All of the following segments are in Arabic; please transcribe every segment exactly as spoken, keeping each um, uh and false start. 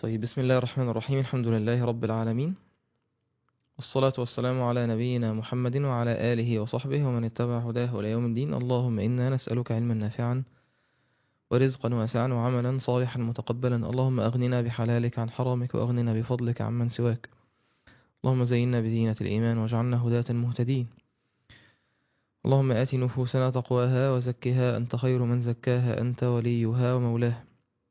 طيب، بسم الله الرحمن الرحيم. الحمد لله رب العالمين، والصلاة والسلام على نبينا محمد وعلى آله وصحبه ومن اتبع هداه إلى يوم الدين. اللهم إنا نسألك علما نافعا ورزقا واسعا وعملا صالحا متقبلا. اللهم أغننا بحلالك عن حرامك، وأغننا بفضلك عمن سواك. اللهم زينا بزينة الإيمان واجعلنا هداة مهتدين. اللهم آت نفوسنا تقواها وزكها أنت خير من زكاها، أنت وليها ومولاها.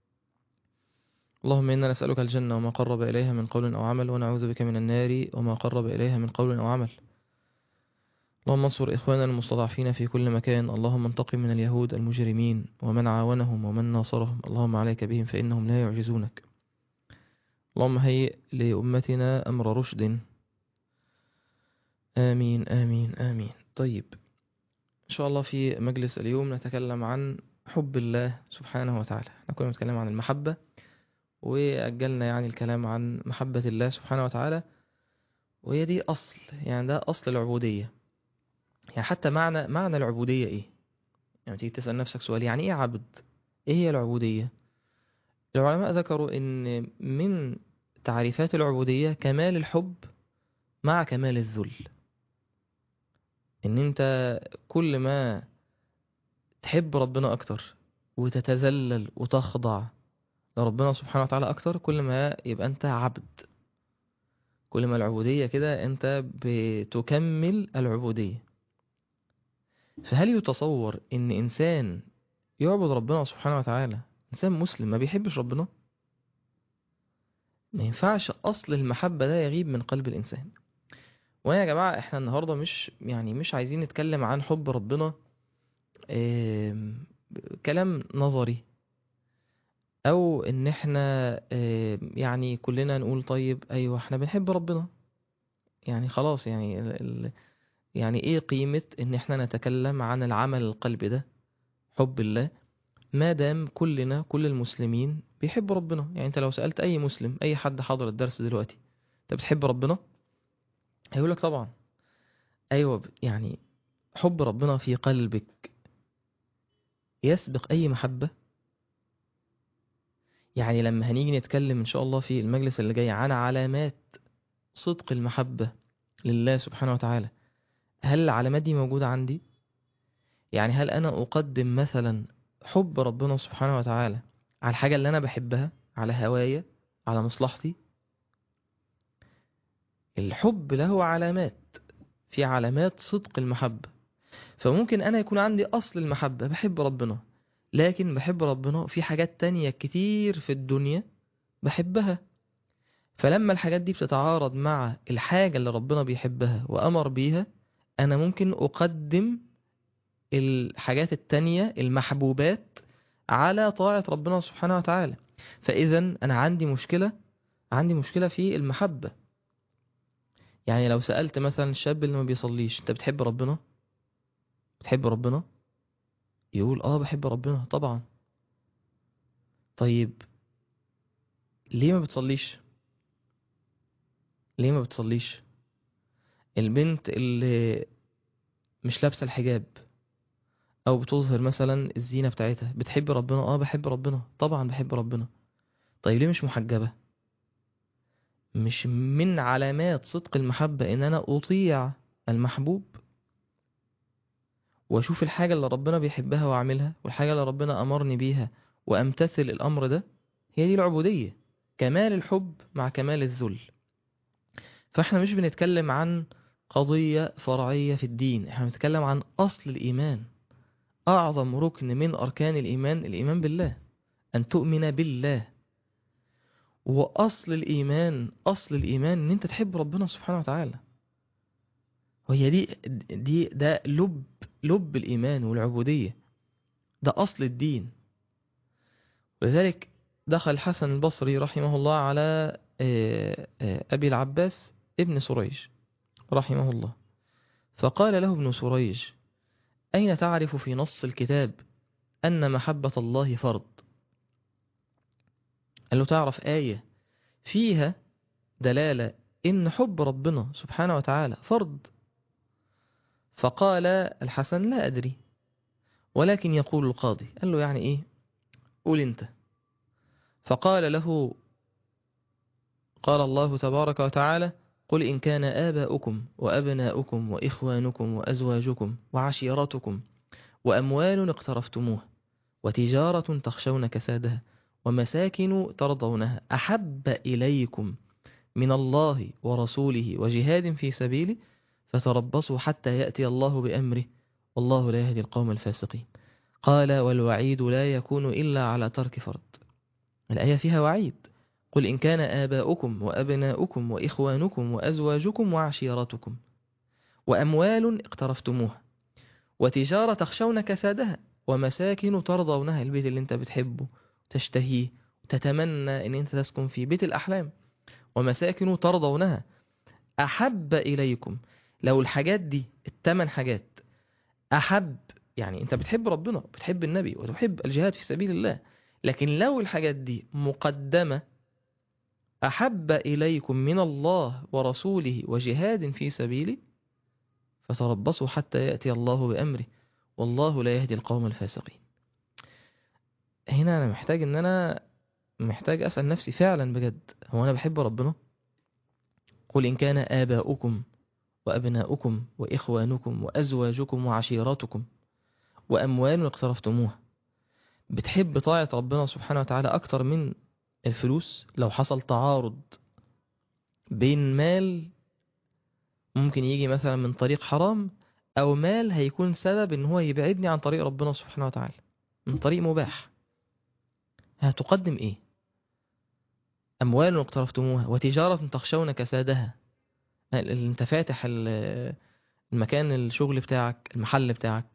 اللهم إنا نسألك الجنة وما قرب إليها من قول أو عمل، ونعوذ بك من النار وما قرب إليها من قول أو عمل. اللهم انصر إخواننا المستضعفين في كل مكان. اللهم انتقم من اليهود المجرمين ومن عاونهم ومن ناصرهم. اللهم عليك بهم فإنهم لا يعجزونك. اللهم هيئ لأمتنا أمر رشد. آمين آمين آمين. طيب، إن شاء الله في مجلس اليوم نتكلم عن حب الله سبحانه وتعالى. احنا كنا نتكلم عن المحبة، وأجلنا يعني الكلام عن محبة الله سبحانه وتعالى، وهي دي أصل، يعني ده أصل العبودية. يعني حتى معنى معنى العبودية إيه؟ يعني تيجي تسأل نفسك سؤال، يعني إيه عبد؟ إيه هي العبودية؟ العلماء ذكروا إن من تعريفات العبودية كمال الحب مع كمال الذل. إن أنت كل ما تحب ربنا أكتر وتتذلل وتخضع لربنا سبحانه وتعالى أكتر، كل ما يبقى أنت عبد. كل ما العبودية كده أنت بتكمل العبودية. فهل يتصور إن إنسان يعبد ربنا سبحانه وتعالى، إنسان مسلم، ما بيحبش ربنا؟ ما ينفعش أصل المحبة ده يغيب من قلب الإنسان. ويا يا جماعة، إحنا النهاردة مش يعني مش عايزين نتكلم عن حب ربنا آم، كلام نظري، أو إن إحنا آم، يعني كلنا نقول طيب أيوة إحنا بنحب ربنا، يعني خلاص، يعني ال- ال- يعني إيه قيمة إن إحنا نتكلم عن العمل القلبي ده، حب الله، ما دام كلنا كل المسلمين بيحبوا ربنا. يعني انت لو سألت اي مسلم، اي حد حاضر الدرس دلوقتي، انت بتحب ربنا؟ هيقولك طبعا. ايوه، ب- يعني حب ربنا في قلبك يسبق اي محبة. يعني لما هنيجي نتكلم ان شاء الله في المجلس اللي جاي عن علامات صدق المحبة لله سبحانه وتعالى، هل العلامات دي موجودة عندي؟ يعني هل انا اقدم مثلا حب ربنا سبحانه وتعالى على الحاجة اللي انا بحبها، على هوايا، على مصلحتي؟ الحب له علامات، في علامات صدق المحبة. فممكن أنا يكون عندي أصل المحبة، بحب ربنا، لكن بحب ربنا في حاجات تانية كتير في الدنيا بحبها. فلما الحاجات دي بتتعارض مع الحاجة اللي ربنا بيحبها وأمر بيها، أنا ممكن أقدم الحاجات التانية المحبوبات على طاعة ربنا سبحانه وتعالى. فإذا أنا عندي مشكلة، عندي مشكلة في المحبة. يعني لو سألت مثلا الشاب اللي ما بيصليش، أنت بتحب ربنا؟ بتحب ربنا؟ يقول اه بحب ربنا طبعا. طيب، ليه ما بتصليش؟ ليه ما بتصليش؟ البنت اللي مش لابسه الحجاب او بتظهر مثلا الزينة بتاعتها، بتحب ربنا؟ اه بحب ربنا طبعا، بحب ربنا. طيب ليه مش محجبة؟ مش من علامات صدق المحبة ان انا اطيع المحبوب واشوف الحاجة اللي ربنا بيحبها واعملها، والحاجة اللي ربنا امرني بيها وامتثل الامر ده؟ هي دي العبودية، كمال الحب مع كمال الذل. فاحنا مش بنتكلم عن قضية فرعية في الدين، احنا بنتكلم عن أصل الإيمان. أعظم ركن من أركان الإيمان الإيمان بالله، أن تؤمن بالله. وأصل الإيمان، أصل الإيمان أن أنت تحب ربنا سبحانه وتعالى. وهي دي دي ده لب لب الإيمان والعبودية، ده أصل الدين. ولذلك دخل الحسن البصري رحمه الله على آه، آه، أبي العباس ابن سريج رحمه الله، فقال له ابن سريج: أين تعرف في نص الكتاب أن محبة الله فرض؟ قال له: تعرف آية فيها دلالة إن حب ربنا سبحانه وتعالى فرض؟ فقال الحسن: لا أدري، ولكن يقول القاضي. قال له: يعني إيه؟ قول أنت. فقال له قال الله تبارك وتعالى: قل إن كان آباؤكم وأبناؤكم وإخوانكم وأزواجكم وعشيرتكم وأموال اقترفتموها وتجارة تخشون كسادها ومساكن ترضونها أحب إليكم من الله ورسوله وجهاد في سبيله فتربصوا حتى يأتي الله بأمره والله لا يهدي القوم الفاسقين. قال: والوعيد لا يكون إلا على ترك فرض. الآية فيها وعيد. قل إن كان آباؤكم وأبناؤكم وإخوانكم وأزواجكم وعشيرتكم وأموال اقترفتموها وتجارة تخشون كسادها ومساكن ترضونها، البيت اللي انت بتحبه تشتهيه تتمنى ان انت تسكن فيه، بيت الأحلام، ومساكن ترضونها أحب إليكم. لو الحاجات دي الثمان حاجات أحب، يعني أنت بتحب ربنا بتحب النبي وتحب الجهاد في سبيل الله، لكن لو الحاجات دي مقدمة أحب إليكم من الله ورسوله وجهاد في سبيله فتربصوا حتى يأتي الله بأمره والله لا يهدي القوم الفاسقين. هنا أنا محتاج أن أنا محتاج أسأل نفسي فعلا بجد، هو أنا بحب ربنا؟ قل إن كان آباؤكم وأبناؤكم وإخوانكم وأزواجكم وعشيراتكم وأموال اقترفتموها. بتحب طاعة ربنا سبحانه وتعالى أكتر من الفلوس؟ لو حصل تعارض بين مال ممكن يجي مثلا من طريق حرام أو مال هيكون سبب إن هو يبعدني عن طريق ربنا سبحانه وتعالى من طريق مباح، هتقدم إيه؟ أموال اقترفتموها وتجارة تخشون كسادها، اللي انت فاتح المكان الشغل بتاعك المحل بتاعك،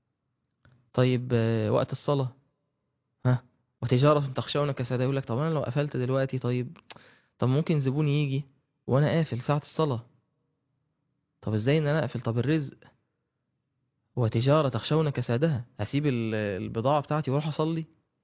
طيب وقت الصلاة ها وتجارة تخشون كسادها، يقول لك طب أنا لو قفلت دلوقتي طيب طب ممكن زبون يجي وأنا قافل ساعة الصلاة، طب إزاي إن أنا أقفل؟ طب الرزق. وتجارة تخشون كسادها، هسيب البضاعة بتاعتي وأروح أصلي.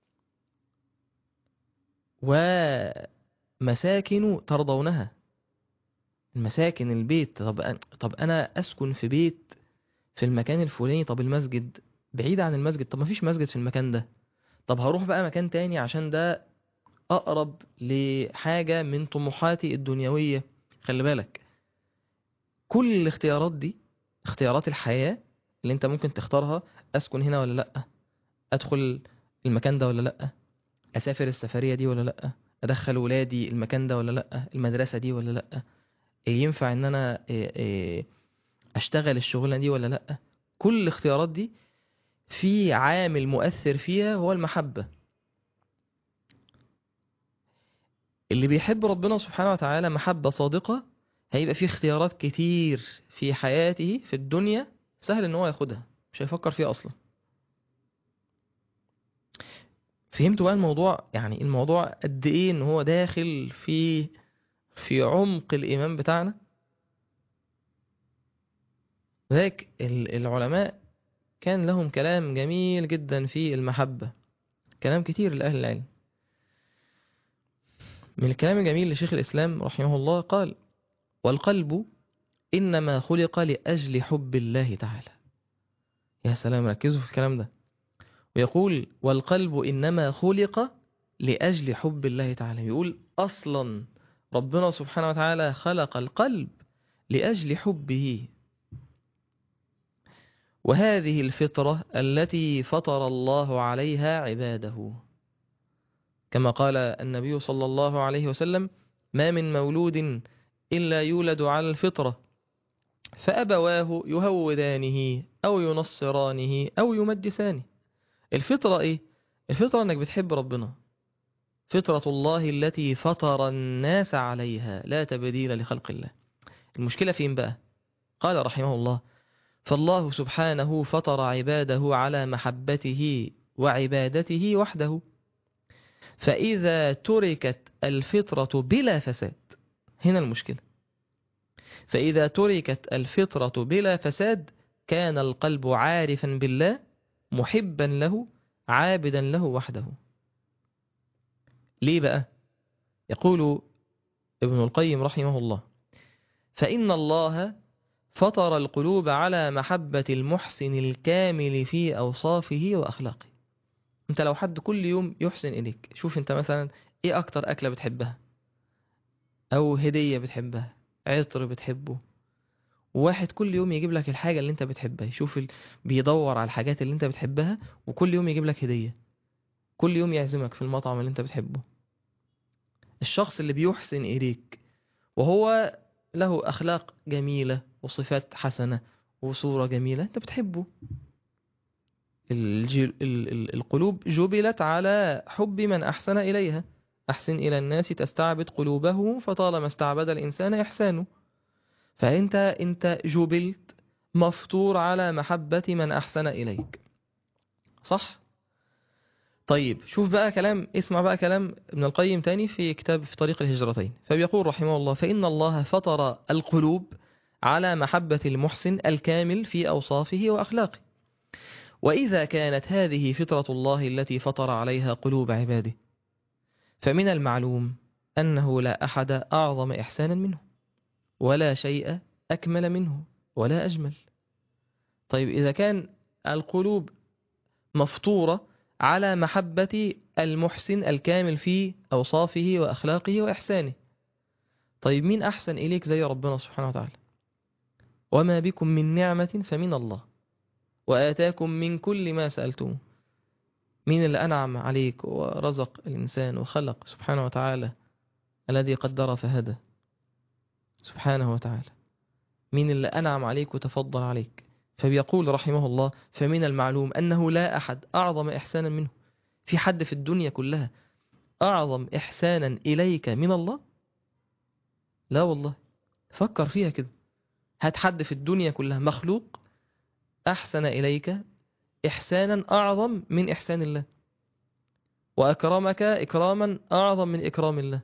ومساكن ترضونها، المساكن البيت، طب أنا, طب أنا أسكن في بيت في المكان الفلاني، طب المسجد بعيد عن المسجد، طب ما فيش مسجد في المكان ده، طب هروح بقى مكان تاني عشان ده أقرب لحاجة من طموحاتي الدنيوية. خلي بالك كل الاختيارات دي اختيارات الحياة اللي انت ممكن تختارها، أسكن هنا ولا لأ، أدخل المكان ده ولا لأ، أسافر السفرية دي ولا لأ، أدخل ولادي المكان ده ولا لأ، المدرسة دي ولا لأ، ينفع ان انا اشتغل الشغلانة دي ولا لأ. كل الاختيارات دي في عامل مؤثر فيها هو المحبة. اللي بيحب ربنا سبحانه وتعالى محبة صادقة هيبقى فيه اختيارات كتير في حياته في الدنيا سهل ان هو ياخدها، مش هيفكر فيها اصلا. فهمتوا بقى الموضوع؟ يعني الموضوع قد ايه ان هو داخل في في عمق الايمان بتاعنا. ذاك العلماء كان لهم كلام جميل جدا في المحبة، كلام كتير لأهل العلم. من الكلام الجميل لشيخ الإسلام رحمه الله قال: والقلب إنما خلق لأجل حب الله تعالى. يا سلام، ركزوا في الكلام ده. ويقول: والقلب إنما خلق لأجل حب الله تعالى. يقول أصلا ربنا سبحانه وتعالى خلق القلب لأجل حبه، وهذه الفطرة التي فطر الله عليها عباده، كما قال النبي صلى الله عليه وسلم: ما من مولود إلا يولد على الفطرة فأبواه يهودانه أو ينصرانه أو يمجسانه. الفطرة إيه؟ الفطرة أنك بتحب ربنا، فطرة الله التي فطر الناس عليها لا تبديل لخلق الله. المشكلة فين بقى؟ قال رحمه الله: فالله سبحانه فطر عباده على محبته وعبادته وحده، فإذا تركت الفطرة بلا فساد، هنا المشكلة، فإذا تركت الفطرة بلا فساد كان القلب عارفا بالله محبا له عابدا له وحده. ليه بقى؟ يقول ابن القيم رحمه الله: فإن الله فطر القلوب على محبة المحسن الكامل في أوصافه وأخلاقه. انت لو حد كل يوم يحسن إليك، شوف انت مثلا ايه أكتر أكلة بتحبها، أو هدية بتحبها، عطر بتحبه. وواحد كل يوم يجيب لك الحاجة اللي انت بتحبها، يشوف ال... بيدور على الحاجات اللي انت بتحبها وكل يوم يجيب لك هدية، كل يوم يعزمك في المطعم اللي انت بتحبه. الشخص اللي بيحسن إليك وهو له أخلاق جميلة وصفات حسنة وصورة جميلة، انت بتحبه. الجل... ال... ال... القلوب جبلت على حب من أحسن إليها. أحسن إلى الناس تستعبد قلوبه، فطالما استعبد الإنسان إحسانه. فأنت أنت جبلت مفطور على محبة من أحسن إليك، صح؟ طيب شوف بقى كلام، اسمع بقى كلام ابن القيم تاني في كتاب في طريق الهجرتين، فبيقول رحمه الله: فإن الله فطر القلوب على محبة المحسن الكامل في أوصافه وأخلاقه. وإذا كانت هذه فطرة الله التي فطر عليها قلوب عباده، فمن المعلوم أنه لا أحد أعظم إحسانا منه، ولا شيء أكمل منه، ولا أجمل. طيب إذا كان القلوب مفطورة على محبة المحسن الكامل في أوصافه وأخلاقه وإحسانه، طيب مين أحسن إليك زي ربنا سبحانه وتعالى؟ وما بكم من نعمة فمن الله، وآتاكم من كل ما سألتموه. مين اللي أنعم عليك ورزق الإنسان وخلق سبحانه وتعالى؟ الذي قدر فهدى سبحانه وتعالى. مين اللي أنعم عليك وتفضل عليك؟ فبيقول رحمه الله: فمن المعلوم أنه لا أحد أعظم إحسانا منه. في حد في الدنيا كلها أعظم إحسانا إليك من الله؟ لا والله. فكر فيها كده، هات حد في الدنيا كلها مخلوق أحسن إليك إحسانا أعظم من إحسان الله، وأكرمك إكراما أعظم من إكرام الله.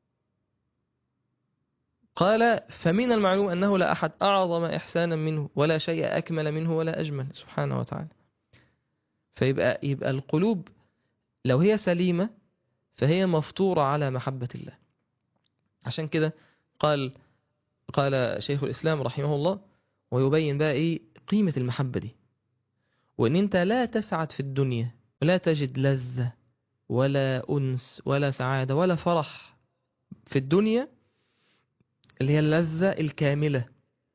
قال: فمن المعلوم أنه لا أحد أعظم إحسانا منه، ولا شيء أكمل منه، ولا أجمل سبحانه وتعالى. فيبقى يبقى القلوب لو هي سليمة فهي مفطورة على محبة الله. عشان كده قال قال شيخ الإسلام رحمه الله، ويبين بقى إيه قيمة المحبة دي، وإن أنت لا تسعد في الدنيا ولا تجد لذة ولا أنس ولا سعادة ولا فرح في الدنيا اللي هي اللذة الكاملة،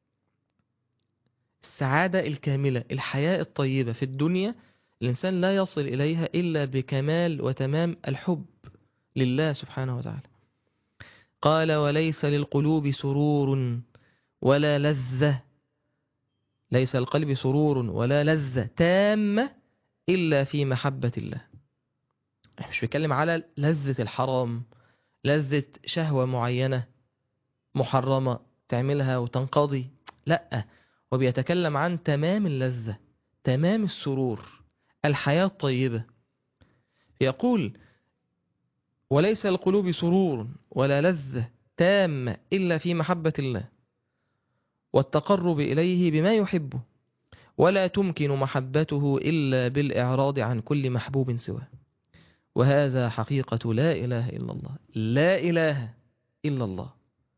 السعادة الكاملة، الحياة الطيبة في الدنيا، الإنسان لا يصل إليها إلا بكمال وتمام الحب لله سبحانه وتعالى. قال: وليس للقلوب سرور ولا لذة، ليس القلب سرور ولا لذة تامة إلا في محبة الله. مش بيتكلم على لذة الحرام، لذة شهوة معينة محرمة تعملها وتنقضي، لا، وبيتكلم عن تمام اللذة، تمام السرور، الحياة الطيبة. يقول: وليس القلوب سرور ولا لذة تامة إلا في محبة الله والتقرب إليه بما يحبه، ولا تمكن محبته إلا بالإعراض عن كل محبوب سواه. وهذا حقيقة لا إله إلا الله، لا إله إلا الله.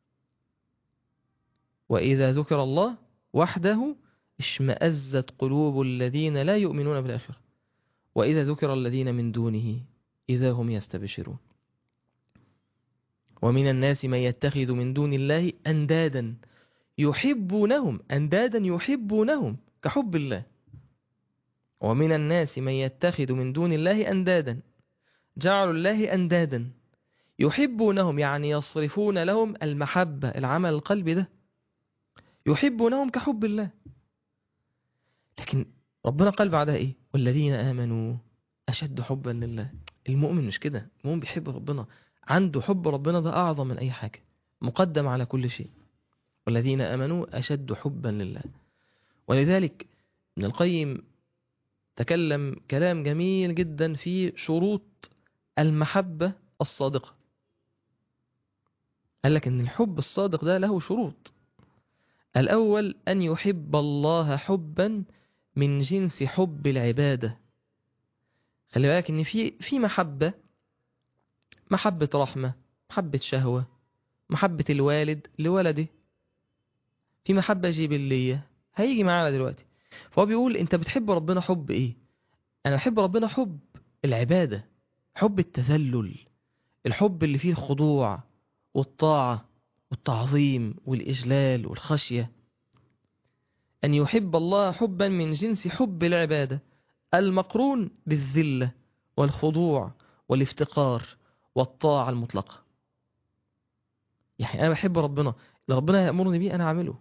وإذا ذكر الله وحده اشمأزت قلوب الذين لا يؤمنون بالآخرة، وإذا ذكر الذين من دونه إذا هم يستبشرون. ومن الناس من يتخذ من دون الله أندادا يحبونهم، أندادا يحبونهم كحب الله. ومن الناس من يتخذ من دون الله أندادا، جعلوا الله أندادا يحبونهم، يعني يصرفون لهم المحبة، العمل القلبي ده، يحبونهم كحب الله. لكن ربنا قال بعدها إيه؟ والذين آمنوا أشد حبا لله. المؤمن مش كده، المؤمن بيحب ربنا، عنده حب ربنا ده أعظم من أي حاجة، مقدم على كل شيء. والذين آمنوا أشد حبا لله. ولذلك ابن القيم تكلم كلام جميل جدا في شروط المحبة الصادقة. قال لك إن الحب الصادق ده له شروط. الأول أن يحب الله حبا من جنس حب العبادة. خلي بالك إن في في محبة، محبة رحمة، محبة شهوة، محبة الوالد لولده، في محبة جبلية هيجي معانا دلوقتي. فهو بيقول أنت بتحب ربنا حب إيه؟ أنا بحب ربنا حب العبادة، حب التذلل، الحب اللي فيه الخضوع والطاعة. والتعظيم والإجلال والخشية. أن يحب الله حبا من جنس حب العبادة المقرون بالذلة والخضوع والافتقار والطاعة المطلقة. يعني أنا بحب ربنا، اللي ربنا يأمرني بيه أنا أعمله.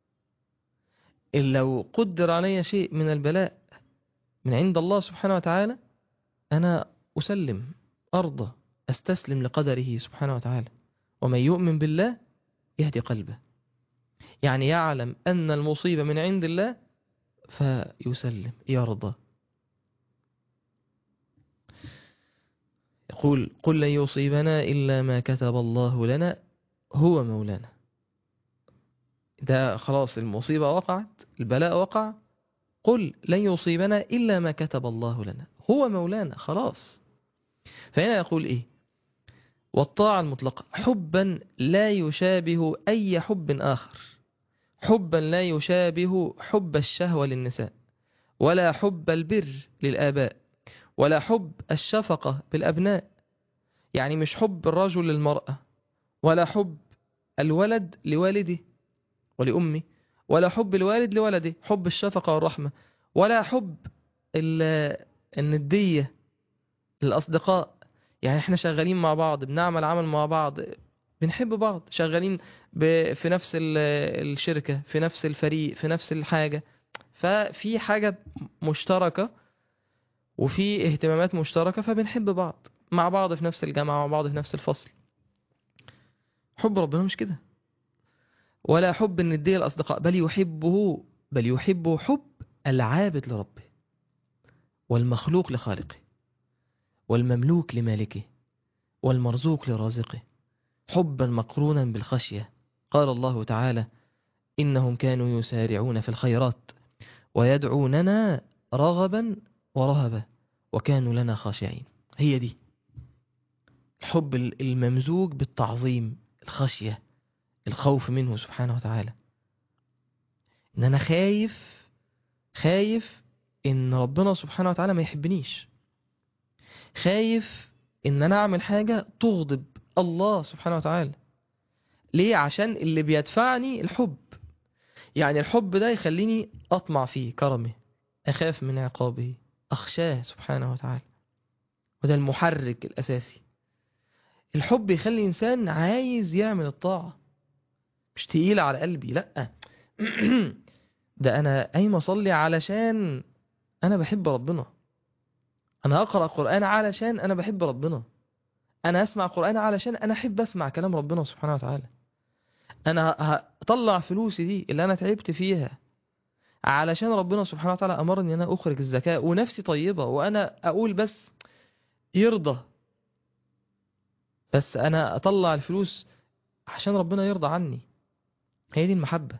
إن لو قدر علي شيء من البلاء من عند الله سبحانه وتعالى أنا أسلم، أرضى، أستسلم لقدره سبحانه وتعالى. ومن يؤمن بالله يهدي قلبه، يعني يعلم أن المصيبة من عند الله فيسلم، يرضى. يقول قل لن يصيبنا إلا ما كتب الله لنا هو مولانا. ده خلاص المصيبة وقعت، البلاء وقع، قل لن يصيبنا إلا ما كتب الله لنا هو مولانا، خلاص. فهنا يقول إيه؟ والطاعة المطلقة حبا لا يشابه أي حب آخر، حبا لا يشابه حب الشهوة للنساء، ولا حب البر للآباء، ولا حب الشفقة بالأبناء. يعني مش حب الرجل للمرأة، ولا حب الولد لوالده ولأمه، ولا حب الوالد لولده، حب الشفقة والرحمة، ولا حب الندية للأصدقاء. يعني احنا شغالين مع بعض، بنعمل عمل مع بعض، بنحب بعض، شغالين في نفس الشركة، في نفس الفريق، في نفس الحاجة، ففي حاجة مشتركة وفي اهتمامات مشتركة، فبنحب بعض، مع بعض في نفس الجامعة، مع بعض في نفس الفصل. حب ربنا مش كده. ولا حب الندية للأصدقاء، بل يحبه بل يحبه حب العابد لربه، والمخلوق لخالقه، والمملوك لمالكه، والمرزوق لرازقه، حبا مقرونا بالخشية. قال الله تعالى إنهم كانوا يسارعون في الخيرات ويدعوننا رغبا ورهبا وكانوا لنا خاشعين. هي دي الحب الممزوج بالتعظيم، الخشية، الخوف منه سبحانه وتعالى. إن أنا خايف خايف إن ربنا سبحانه وتعالى ما يحبنيش، خايف إن أنا أعمل حاجة تغضب الله سبحانه وتعالى. ليه؟ عشان اللي بيدفعني الحب. يعني الحب ده يخليني أطمع فيه كرمه، أخاف من عقابه، أخشاه سبحانه وتعالى. وده المحرك الأساسي. الحب يخلي إنسان عايز يعمل الطاعة، مش تقيلة على قلبي، لأ. ده أنا قايم أصلي علشان أنا بحب ربنا، أنا أقرأ قرآن علشان أنا بحب ربنا، أنا أسمع قرآن علشان أنا أحب أسمع كلام ربنا سبحانه وتعالى، أنا هطلع فلوسي دي اللي أنا تعبت فيها علشان ربنا سبحانه وتعالى أمرني أن أنا أخرج الزكاة، ونفسي طيبة، وأنا أقول بس يرضى، بس أنا أطلع الفلوس عشان ربنا يرضى عني. هي دي المحبة.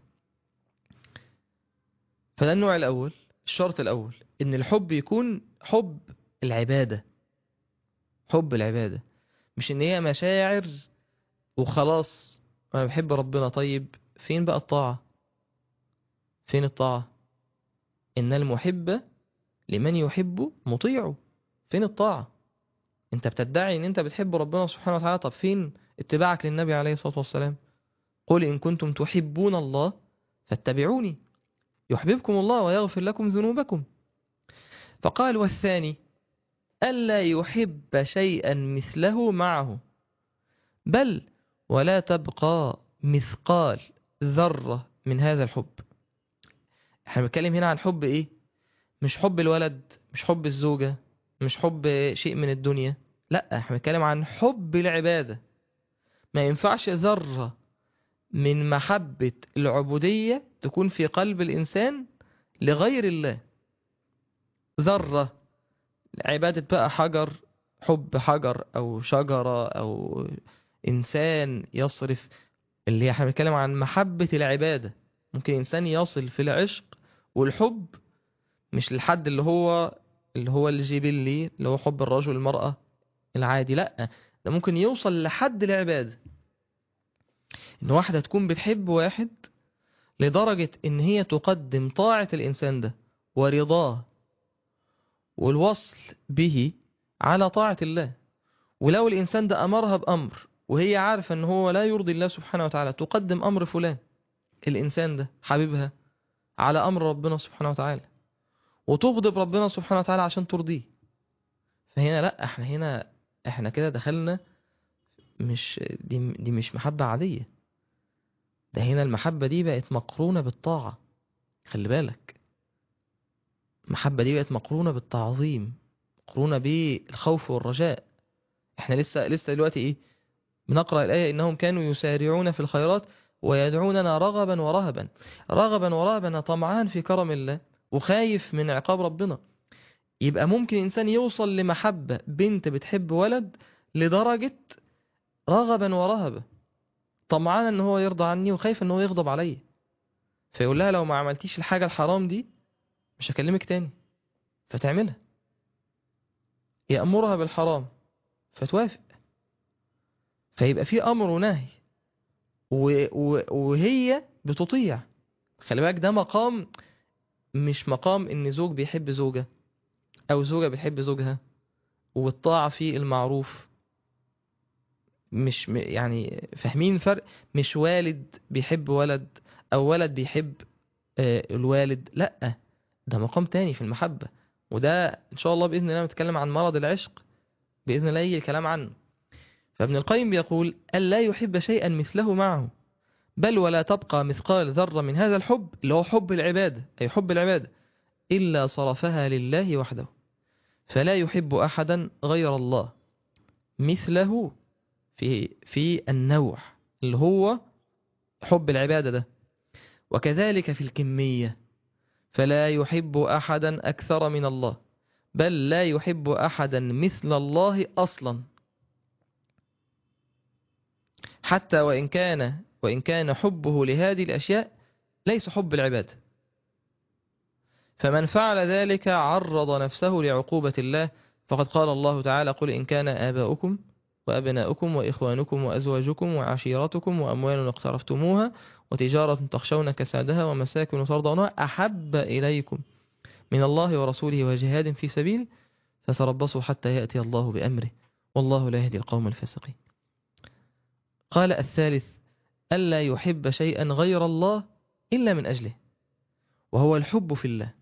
فده النوع الأول، الشرط الأول، إن الحب يكون حب العبادة، حب العبادة، مش إن هي مشاعر وخلاص أنا بحب ربنا. طيب فين بقى الطاعة؟ فين الطاعة؟ إن المحب لمن يحب مطيعه. فين الطاعة؟ انت بتدعي ان انت بتحب ربنا سبحانه وتعالى، طب فين اتباعك للنبي عليه الصلاة والسلام؟ قل إن كنتم تحبون الله فاتبعوني يحببكم الله ويغفر لكم ذنوبكم. فقال والثاني ألا يحب شيئا مثله معه، بل ولا تبقى مثقال ذرة من هذا الحب. احنا بنتكلم هنا عن حب ايه؟ مش حب الولد، مش حب الزوجة، مش حب شيء من الدنيا، لا، احنا بنتكلم عن حب العبادة. ما ينفعش ذرة من محبة العبودية تكون في قلب الإنسان لغير الله. ذرة عبادة بقى حجر، حب حجر أو شجرة أو إنسان يصرف، اللي احنا بنتكلم عن محبة العبادة. ممكن إنسان يصل في العشق والحب مش للحد اللي هو اللي هو الجبلي، اللي هو حب الرجل المرأة العادي، لأ، ده ممكن يوصل لحد العبادة، إن واحدة تكون بتحب واحد لدرجة إن هي تقدم طاعة الإنسان ده ورضاه والوصل به على طاعة الله. ولو الإنسان ده أمرها بأمر وهي عارفة ان هو لا يرضي الله سبحانه وتعالى، تقدم امر فلان الانسان ده حبيبها على امر ربنا سبحانه وتعالى، وتغضب ربنا سبحانه وتعالى عشان ترضيه. فهنا لا، احنا هنا احنا كده دخلنا، مش دي, دي مش محبة عادية، ده هنا المحبة دي بقت مقرونة بالطاعة. خلي بالك، المحبة دي بقت مقرونة بالتعظيم، مقرونة بالخوف والرجاء. احنا لسه لسه دلوقتي ايه بنقرأ الآية إنهم كانوا يسارعون في الخيرات ويدعوننا رغبا ورهبا. رغبا ورهبا، طمعان في كرم الله وخايف من عقاب ربنا. يبقى ممكن إنسان يوصل لمحبة بنت بتحب ولد لدرجة رغبا ورهبا، طمعان ان هو يرضى عني وخايف ان هو يغضب عليا، فيقول لها لو ما عملتيش الحاجة الحرام دي مش هكلمك تاني، فتعملها. يأمرها بالحرام فتوافق، فيبقى في أمر ونهي و... و... وهي بتطيع. خلي بالك، ده مقام، مش مقام ان زوج بيحب زوجة او زوجة بتحب زوجها والطاعة في المعروف. مش م- يعني فاهمين الفرق؟ مش والد بيحب ولد او ولد بيحب آه، الوالد، لا، ده مقام تاني في المحبة. وده ان شاء الله بإذن الله نتكلم عن مرض العشق بإذن الله يجي الكلام عنه. فابن القيم بيقول: ألا يحب شيئا مثله معه، بل ولا تبقى مثقال ذرة من هذا الحب، اللي هو حب العبادة، أي حب العبادة، إلا صرفها لله وحده، فلا يحب أحدا غير الله مثله في في النوع اللي هو حب العبادة ده. وكذلك في الكمية، فلا يحب أحدا أكثر من الله، بل لا يحب أحدا مثل الله أصلا، حتى وإن كان وإن كان حبه لهذه الأشياء ليس حب العبادة. فمن فعل ذلك عرض نفسه لعقوبة الله، فقد قال الله تعالى: قل إن كان آباؤكم وأبناؤكم وإخوانكم وأزواجكم وعشيرتكم وأموال اقترفتموها وتجارة تخشون كسادها ومساكن ترضونها أحب إليكم من الله ورسوله وجهاد في سبيل فتربصوا حتى يأتي الله بأمره والله لا يهدي القوم الفاسقين. قال الثالث: ألا يحب شيئا غير الله إلا من أجله، وهو الحب في الله.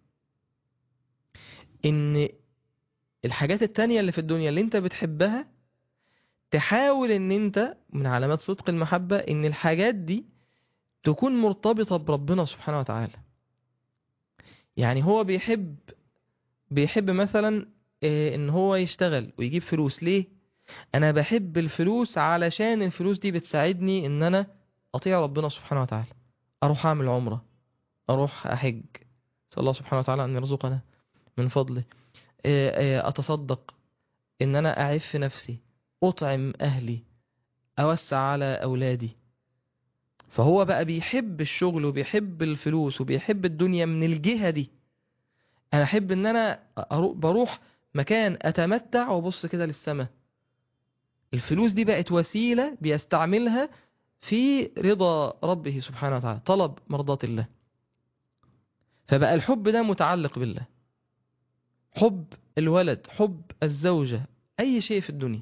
إن الحاجات التانية اللي في الدنيا اللي انت بتحبها تحاول ان انت، من علامات صدق المحبة ان الحاجات دي تكون مرتبطة بربنا سبحانه وتعالى. يعني هو بيحب بيحب مثلا آه، ان هو يشتغل ويجيب فلوس. ليه؟ انا بحب الفلوس علشان الفلوس دي بتساعدني ان انا اطيع ربنا سبحانه وتعالى، اروح اعمل عمرة، اروح احج، صلى الله سبحانه وتعالى ان يرزقنا من فضله، آه، آه، اتصدق، ان انا اعف نفسي، اطعم اهلي، اوسع على اولادي. فهو بقى بيحب الشغل وبيحب الفلوس وبيحب الدنيا من الجهة دي. انا احب ان انا أرو- بروح مكان اتمتع وبص كده للسماء. الفلوس دي بقت وسيلة بيستعملها في رضا ربه سبحانه وتعالى، طلب مرضات الله. فبقى الحب ده متعلق بالله، حب الولد، حب الزوجة، اي شيء في الدنيا.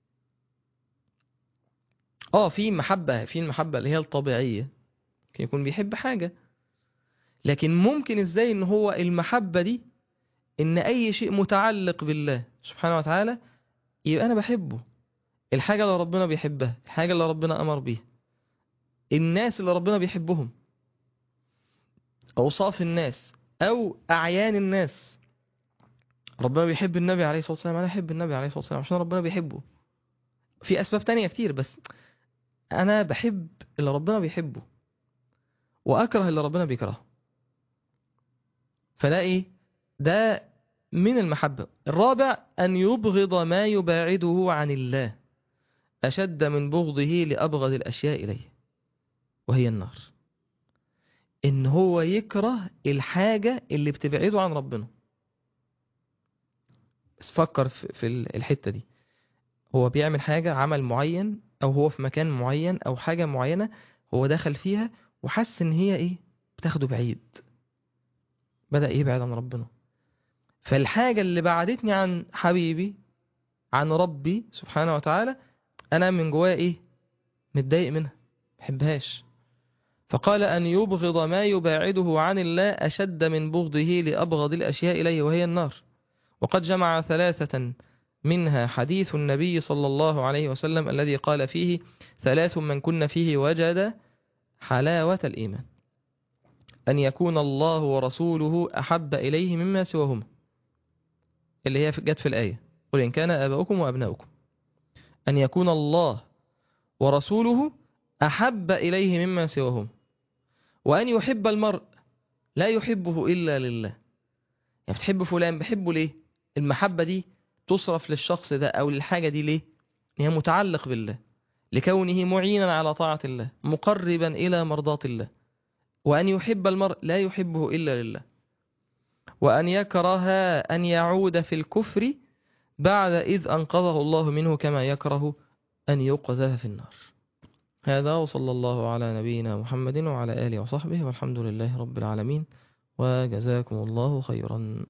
اه في محبة، في المحبة اللي هي الطبيعية، ممكن يكون بيحب حاجة، لكن ممكن ازاي ان هو المحبة دي ان اي شيء متعلق بالله سبحانه وتعالى يبقى انا بحبه. الحاجة اللي ربنا بيحبها، الحاجة اللي ربنا امر بيها، الناس اللي ربنا بيحبهم، اوصاف الناس او اعيان الناس. ربنا بيحب النبي عليه الصلاة والسلام، انا احب النبي عليه الصلاة والسلام عشان ربنا بيحبه. في اسباب تانية كتير، بس انا بحب اللي ربنا بيحبه واكره اللي ربنا بيكرهه. فده ايه؟ ده من المحبة. الرابع: أن يبغض ما يباعده عن الله أشد من بغضه لأبغض الأشياء إليه، وهي النار. إن هو يكره الحاجة اللي بتبعده عن ربنا. بس فكر في في الحتة دي، هو بيعمل حاجة، عمل معين، أو هو في مكان معين أو حاجة معينة هو دخل فيها وحس إن هي إيه بتاخده بعيد، بدأ يبعد عن ربنا. فالحاجة اللي بعدتني عن حبيبي، عن ربي سبحانه وتعالى، أنا من جوايا إيه متضايق منها، محبهاش. فقال أن يبغض ما يباعده عن الله أشد من بغضه لأبغض الأشياء إليه وهي النار. وقد جمع ثلاثة منها حديث النبي صلى الله عليه وسلم الذي قال فيه: ثلاث من كن فيه وجد حلاوة الإيمان، أن يكون الله ورسوله أحب إليه مما سواهما، اللي هي جت في الآية: قل إن كان آباؤكم وأبناؤكم. أن يكون الله ورسوله أحب إليه مما سواهما، وأن يحب المرء لا يحبه إلا لله. يعني بتحب فلان، بحبه ليه؟ المحبة دي تصرف للشخص ده أو للحاجة دي ليه؟ هي متعلق بالله، لكونه معينا على طاعة الله، مقربا إلى مرضاة الله. وأن يحب المرء لا يحبه إلا لله. وأن يكره أن يعود في الكفر بعد إذ أنقذه الله منه، كما يكره أن يقذف في النار. هذا، وصلى الله على نبينا محمد وعلى آله وصحبه، والحمد لله رب العالمين، وجزاكم الله خيرا.